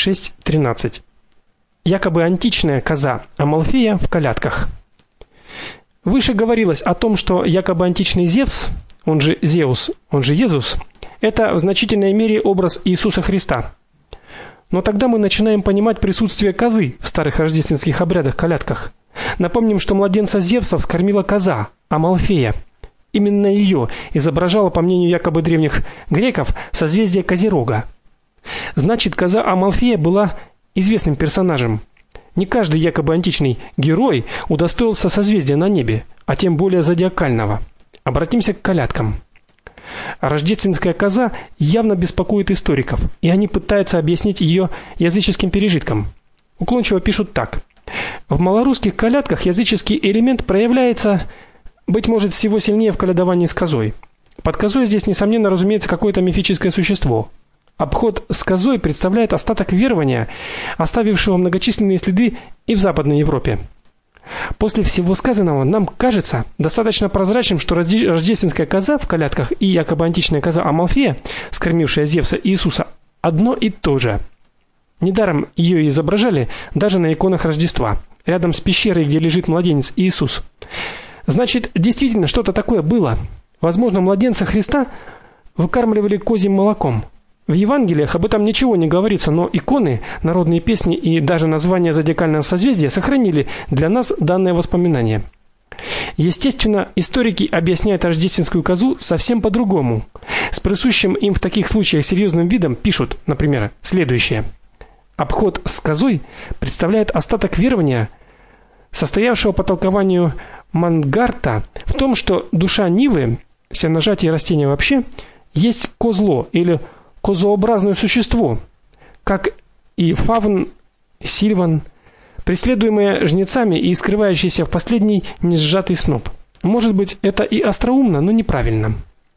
6:13. Якобы античная коза Амалфея в колядках. Выше говорилось о том, что якобы античный Зевс, он же Зеус, он же Иисус, это в значительной мере образ Иисуса Христа. Но тогда мы начинаем понимать присутствие козы в старых рождественских обрядах-колядках. Напомним, что младенца Зевса вскормила коза Амалфея. Именно ее изображало, по мнению якобы древних греков, созвездие Козерога. Значит, коза Амалфея была известным персонажем. Не каждый якобы античный герой удостоился созвездия на небе, а тем более зодиакального. Обратимся к колядкам. Рождественская коза явно беспокоит историков, и они пытаются объяснить ее языческим пережитком. Уклончиво пишут так: в малорусских колядках языческий элемент проявляется, быть может, всего сильнее в колядовании с козой. Под козой здесь несомненно разумеется какое-то мифическое существо. Обход с козой представляет остаток верования, оставившего многочисленные следы и в Западной Европе. После всего сказанного нам кажется достаточно прозрачным, что рождественская коза в колядках и якобы античная коза Амалфея, скормившая Зевса и Иисуса, одно и то же. Недаром ее изображали даже на иконах Рождества, рядом с пещерой, где лежит младенец Иисус. Значит, действительно что-то такое было. Возможно, младенца Христа выкармливали козьим молоком. В Евангелиях об этом ничего не говорится, но иконы, народные песни и даже название зодиакального созвездия сохранили для нас данное воспоминание. Естественно, историки объясняют рождественскую козу совсем по-другому. С присущим им в таких случаях серьезным видом пишут, например, следующее: обход с козой представляет остаток верования, состоявшего по толкованию Мангарта в том, что душа Нивы, сеножатие растения вообще, есть козло или козообразное существо, как и фавн, сильван, преследуемое жнецами и скрывающееся в последний несжатый сноп. Может быть, это и остроумно, но неправильно.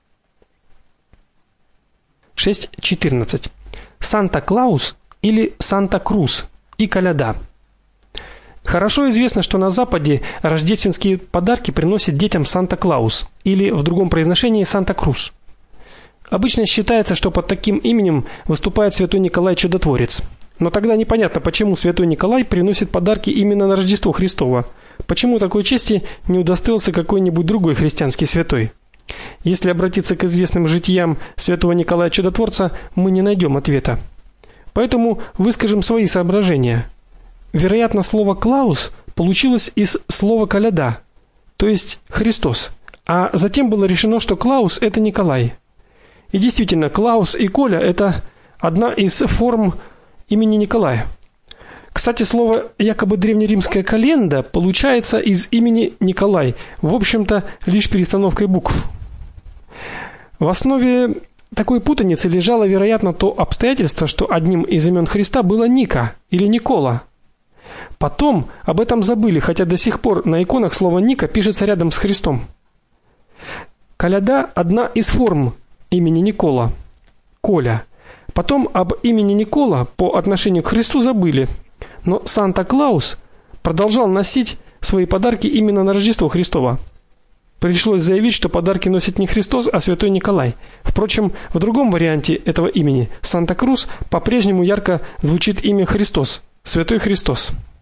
6:14. Санта-Клаус или Санта-Крус и коляда. Хорошо известно, что на Западе рождественские подарки приносит детям Санта-Клаус или в другом произношении Санта-Крус. Обычно считается, что под таким именем выступает святой Николай Чудотворец. Но тогда непонятно, почему святой Николай приносит подарки именно на Рождество Христово. Почему такой чести не удостоился какой-нибудь другой христианский святой? Если обратиться к известным житиям святого Николая Чудотворца, мы не найдем ответа. Поэтому выскажем свои соображения. Вероятно, слово Клаус получилось из слова коляда, то есть Христос. А затем было решено, что Клаус это Николай. И действительно, Клаус и Коля это одна из форм имени Николая. Кстати, слово якобы древнеримская календа получается из имени Николай, в общем-то, лишь перестановкой букв. В основе такой путаницы лежало, вероятно, то обстоятельство, что одним из имен Христа было Ника или Никола. Потом об этом забыли, хотя до сих пор на иконах слово Ника пишется рядом с Христом. Коляда одна из форм имени Никола, Коля. Потом об имени Никола по отношению к Христу забыли. Но Санта-Клаус продолжал носить свои подарки именно на Рождество Христово. Пришлось заявить, что подарки носит не Христос, а святой Николай. Впрочем, в другом варианте этого имени, Санта-Крус, по-прежнему ярко звучит имя Христос, Святой Христос.